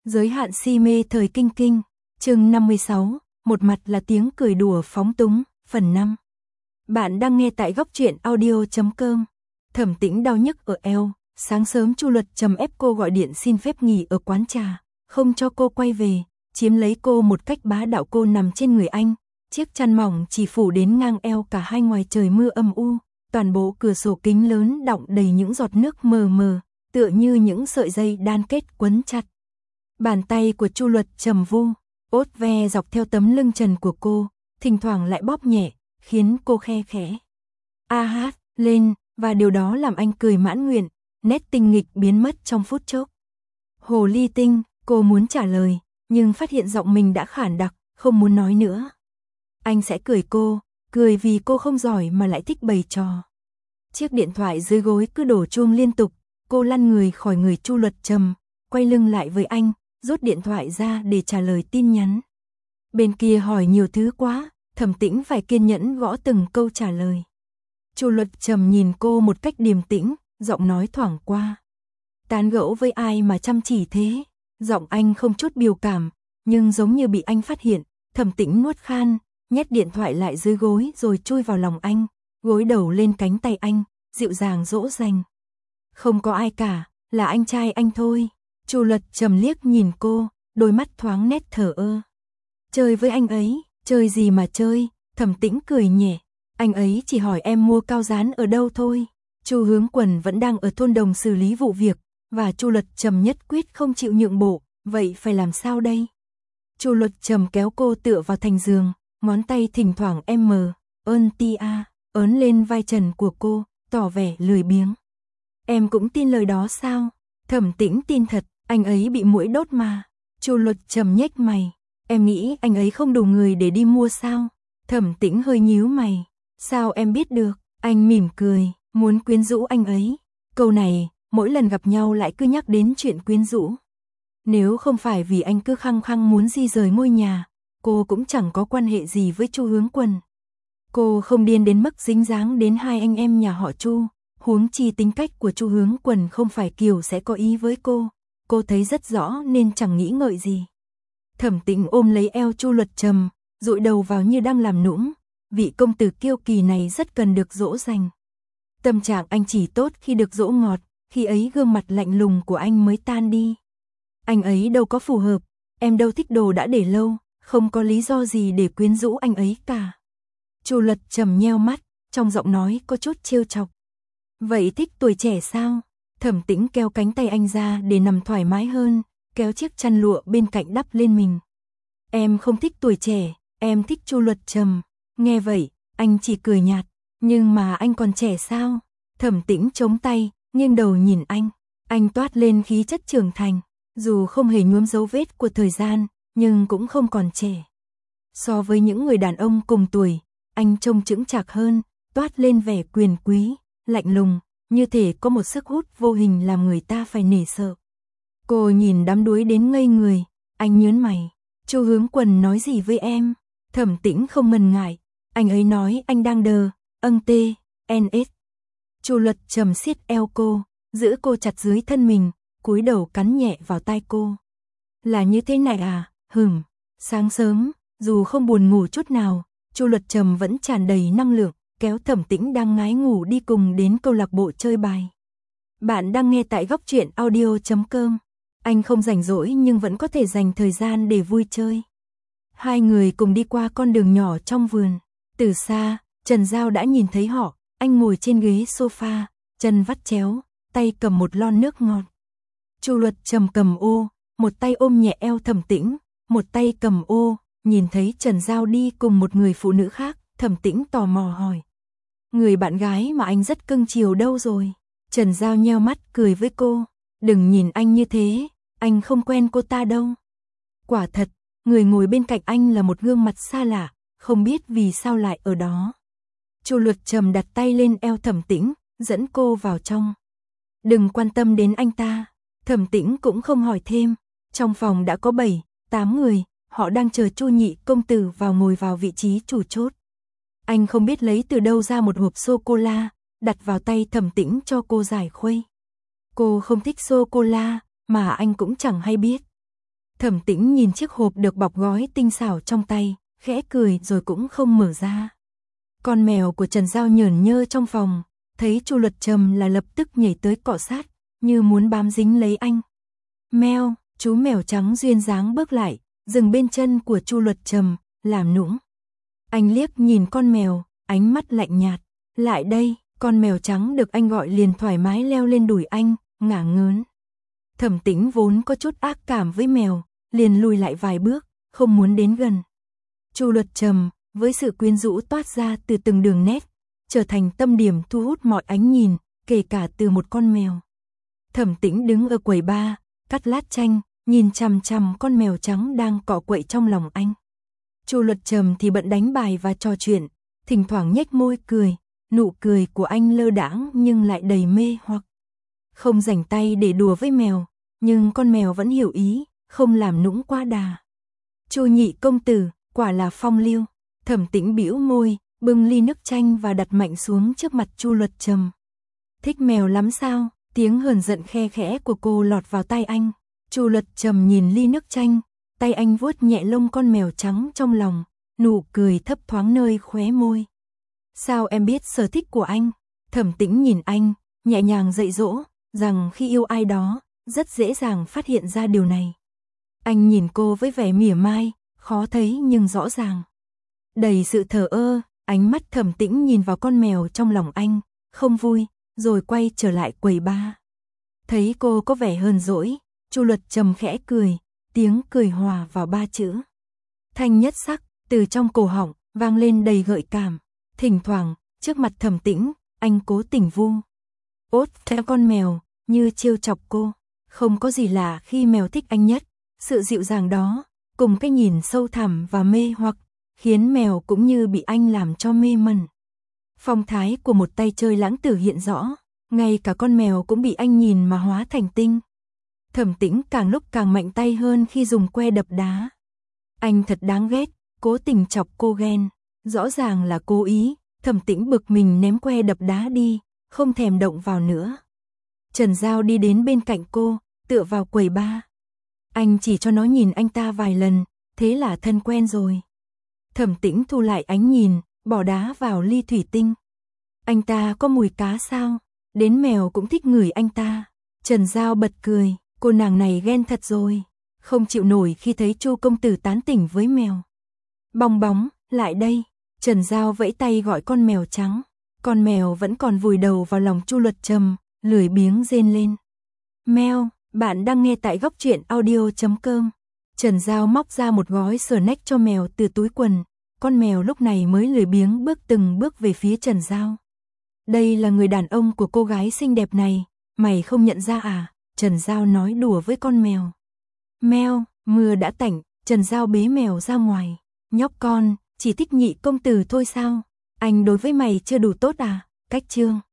Giới hạn si mê thời kinh kinh, chương 56, một mặt là tiếng cười đùa phóng túng, phần 5. Bạn đang nghe tại góc truyện audio.com. Thẩm Tĩnh đau nhức ở eo, sáng sớm Chu Luật Trầm ép cô gọi điện xin phép nghỉ ở quán trà, không cho cô quay về, chiếm lấy cô một cách bá đạo. Cô nằm trên người anh, chiếc chăn mỏng chỉ phủ đến ngang eo, cả hai ngoài trời mưa âm u, toàn bộ cửa sổ kính lớn đọng đầy những giọt nước mờ mờ, tựa như những sợi dây đan kết quấn chặt. Bàn tay của Chu Luật Trầm vu ốt ve dọc theo tấm lưng trần của cô, thỉnh thoảng lại bóp nhẹ, khiến cô khe khẽ hát lên, và điều đó làm anh cười mãn nguyện, nét tinh nghịch biến mất trong phút chốc. Hồ ly tinh, cô muốn trả lời, nhưng phát hiện giọng mình đã khản đặc, không muốn nói nữa. Anh sẽ cười cô, cười vì cô không giỏi mà lại thích bày trò. Chiếc điện thoại dưới gối cứ đổ chuông liên tục, cô lăn người khỏi người Chu Luật Trầm, quay lưng lại với anh, rút điện thoại ra để trả lời tin nhắn. Bên kia hỏi nhiều thứ quá, Thẩm Tĩnh phải kiên nhẫn gõ từng câu trả lời. Chu Luật Trầm nhìn cô một cách điềm tĩnh, giọng nói thoảng qua. Tán gẫu với ai mà chăm chỉ thế? Giọng anh không chút biểu cảm, nhưng giống như bị anh phát hiện. Thẩm Tĩnh nuốt khan, nhét điện thoại lại dưới gối rồi chui vào lòng anh, gối đầu lên cánh tay anh, dịu dàng dỗ dành. Không có ai cả, là anh trai anh thôi. Chu Luật Trầm liếc nhìn cô, đôi mắt thoáng nét thờ ơ. Chơi với anh ấy, chơi gì mà chơi? Thẩm Tĩnh cười nhẹ, anh ấy chỉ hỏi em mua cao dán ở đâu thôi. Chu Hướng Quần vẫn đang ở thôn Đồng xử lý vụ việc, và Chu Luật Trầm nhất quyết không chịu nhượng bộ, vậy phải làm sao đây? Chu Luật Trầm kéo cô tựa vào thành giường, ngón tay thỉnh thoảng ấn lên vai trần của cô, tỏ vẻ lười biếng. Em cũng tin lời đó sao? Thẩm Tĩnh tin thật, anh ấy bị muỗi đốt mà. Chu Luật Trầm nhếch mày, em nghĩ anh ấy không đủ người để đi mua sao? Thẩm Tĩnh hơi nhíu mày, sao em biết được? Anh mỉm cười, muốn quyến rũ anh ấy. Câu này, mỗi lần gặp nhau lại cứ nhắc đến chuyện quyến rũ. Nếu không phải vì anh cứ khăng khăng muốn di rời ngôi nhà, cô cũng chẳng có quan hệ gì với Chu Hướng Quần. Cô không điên đến mức dính dáng đến hai anh em nhà họ Chu, huống chi tính cách của Chu Hướng Quần không phải kiểu sẽ có ý với cô thấy rất rõ nên chẳng nghĩ ngợi gì. Thẩm Tĩnh ôm lấy eo Chu Luật Trầm, dụi đầu vào như đang làm nũng, vị công tử kiêu kỳ này rất cần được dỗ dành. Tâm trạng anh chỉ tốt khi được dỗ ngọt, khi ấy gương mặt lạnh lùng của anh mới tan đi. Anh ấy đâu có phù hợp, em đâu thích đồ đã để lâu, không có lý do gì để quyến rũ anh ấy cả. Chu Luật Trầm nheo mắt, trong giọng nói có chút trêu chọc. Vậy thích tuổi trẻ sao? Thẩm Tĩnh kéo cánh tay anh ra để nằm thoải mái hơn, kéo chiếc chăn lụa bên cạnh đắp lên mình. Em không thích tuổi trẻ, em thích Chu Luật Trầm. Nghe vậy, anh chỉ cười nhạt, nhưng mà anh còn trẻ sao? Thẩm Tĩnh chống tay, nghiêng đầu nhìn anh toát lên khí chất trưởng thành, dù không hề nhuốm dấu vết của thời gian, nhưng cũng không còn trẻ. So với những người đàn ông cùng tuổi, anh trông chững chạc hơn, toát lên vẻ quyền quý, lạnh lùng, như thể có một sức hút vô hình làm người ta phải nể sợ. Cô nhìn đắm đuối đến ngây người, anh nhớn mày. Chu Hướng Quần nói gì với em? Thẩm Tĩnh không ngần ngại, anh ấy nói anh đang NS. Chu Luật Trầm siết eo cô, giữ cô chặt dưới thân mình, cúi đầu cắn nhẹ vào tai cô. Là như thế này à? Sáng sớm, dù không buồn ngủ chút nào, Chu Luật Trầm vẫn tràn đầy năng lượng, kéo Thẩm Tĩnh đang ngái ngủ đi cùng đến câu lạc bộ chơi bài. Bạn đang nghe tại góc truyện audio.com. Anh không rảnh rỗi nhưng vẫn có thể dành thời gian để vui chơi. Hai người cùng đi qua con đường nhỏ trong vườn. Từ xa, Trần Giao đã nhìn thấy họ, anh ngồi trên ghế sofa, chân vắt chéo, tay cầm một lon nước ngọt. Chu Luật Trầm cầm ô, một tay ôm nhẹ eo Thẩm Tĩnh, một tay cầm ô, nhìn thấy Trần Giao đi cùng một người phụ nữ khác, Thẩm Tĩnh tò mò hỏi. Người bạn gái mà anh rất cưng chiều đâu rồi? Trần Giao nheo mắt cười với cô, đừng nhìn anh như thế, anh không quen cô ta đâu. Quả thật, người ngồi bên cạnh anh là một gương mặt xa lạ, không biết vì sao lại ở đó. Chu Luật Trầm đặt tay lên eo Thẩm Tĩnh, dẫn cô vào trong. Đừng quan tâm đến anh ta. Thẩm Tĩnh cũng không hỏi thêm. Trong phòng đã có 7-8 người, họ đang chờ Chu nhị công tử ngồi vào vị trí chủ chốt. Anh không biết lấy từ đâu ra một hộp sô-cô-la, đặt vào tay Thẩm Tĩnh cho cô giải khuây. Cô không thích sô-cô-la, mà anh cũng chẳng hay biết. Thẩm Tĩnh nhìn chiếc hộp được bọc gói tinh xảo trong tay, khẽ cười rồi cũng không mở ra. Con mèo của Trần Giao nhởn nhơ trong phòng, thấy Chu Luật Trầm là lập tức nhảy tới cọ sát, như muốn bám dính lấy anh. Meo, chú mèo trắng duyên dáng bước lại, dừng bên chân của Chu Luật Trầm, làm nũng. Anh liếc nhìn con mèo, ánh mắt lạnh nhạt. Lại đây, con mèo trắng được anh gọi liền thoải mái leo lên đùi anh, ngả ngớn. Thẩm Tĩnh vốn có chút ác cảm với mèo, liền lùi lại vài bước, không muốn đến gần. Chu Luật Trầm, với sự quyến rũ toát ra từ từng đường nét, trở thành tâm điểm thu hút mọi ánh nhìn, kể cả từ một con mèo. Thẩm Tĩnh đứng ở quầy bar, cắt lát chanh, nhìn chằm chằm con mèo trắng đang cọ quậy trong lòng anh. Chu Luật Trầm thì bận đánh bài và trò chuyện, thỉnh thoảng nhếch môi cười, nụ cười của anh lơ đãng nhưng lại đầy mê hoặc. Không rảnh tay để đùa với mèo, nhưng con mèo vẫn hiểu ý, không làm nũng quá đà. Chu nhị công tử, quả là phong lưu. Thẩm Tĩnh bĩu môi, bưng ly nước chanh và đặt mạnh xuống trước mặt Chu Luật Trầm. Thích mèo lắm sao? Tiếng hờn giận khe khẽ của cô lọt vào tai anh. Chu Luật Trầm nhìn ly nước chanh, tay anh vuốt nhẹ lông con mèo trắng trong lòng, nụ cười thấp thoáng nơi khóe môi. Sao em biết sở thích của anh? Thẩm Tĩnh nhìn anh, nhẹ nhàng dạy dỗ, rằng khi yêu ai đó, rất dễ dàng phát hiện ra điều này. Anh nhìn cô với vẻ mỉa mai, khó thấy nhưng rõ ràng. Đầy sự thờ ơ, ánh mắt Thẩm Tĩnh nhìn vào con mèo trong lòng anh, không vui, rồi quay trở lại quầy bar. Thấy cô có vẻ hờn dỗi, Chu Luật Trầm khẽ cười, tiếng cười hòa vào ba chữ. Thanh nhất sắc, từ trong cổ họng, vang lên đầy gợi cảm. Thỉnh thoảng, trước mặt Thẩm Tĩnh, anh cố tình vu ốt theo con mèo, như trêu chọc cô. Không có gì lạ khi mèo thích anh nhất, sự dịu dàng đó, cùng cái nhìn sâu thẳm và mê hoặc, khiến mèo cũng như bị anh làm cho mê mẩn. Phong thái của một tay chơi lãng tử hiện rõ, ngay cả con mèo cũng bị anh nhìn mà hóa thành tinh. Thẩm Tĩnh càng lúc càng mạnh tay hơn khi dùng que đập đá. Anh thật đáng ghét, cố tình chọc cô ghen, rõ ràng là cố ý. Thẩm Tĩnh bực mình ném que đập đá đi, không thèm động vào nữa. Trần Giao đi đến bên cạnh cô, tựa vào quầy bar. Anh chỉ cho nó nhìn anh ta vài lần, thế là thân quen rồi. Thẩm Tĩnh thu lại ánh nhìn, bỏ đá vào ly thủy tinh. Anh ta có mùi cá sao? Đến mèo cũng thích ngửi anh ta. Trần Giao bật cười, cô nàng này ghen thật rồi, không chịu nổi khi thấy Chu công tử tán tỉnh với mèo. Bong bóng, lại đây. Trần Giao vẫy tay gọi con mèo trắng. Con mèo vẫn còn vùi đầu vào lòng Chu Luật Trầm, lười biếng rên lên. Mèo, bạn đang nghe tại góc truyện audio.com. Trần Giao móc ra một gói snack cho mèo từ túi quần. Con mèo lúc này mới lười biếng bước từng bước về phía Trần Giao. Đây là người đàn ông của cô gái xinh đẹp này, mày không nhận ra à? Trần Giao nói đùa với con mèo. Mèo, mưa đã tạnh, Trần Giao bế mèo ra ngoài. Nhóc con, chỉ thích nhị công tử thôi sao? Anh đối với mày chưa đủ tốt à? Cách chương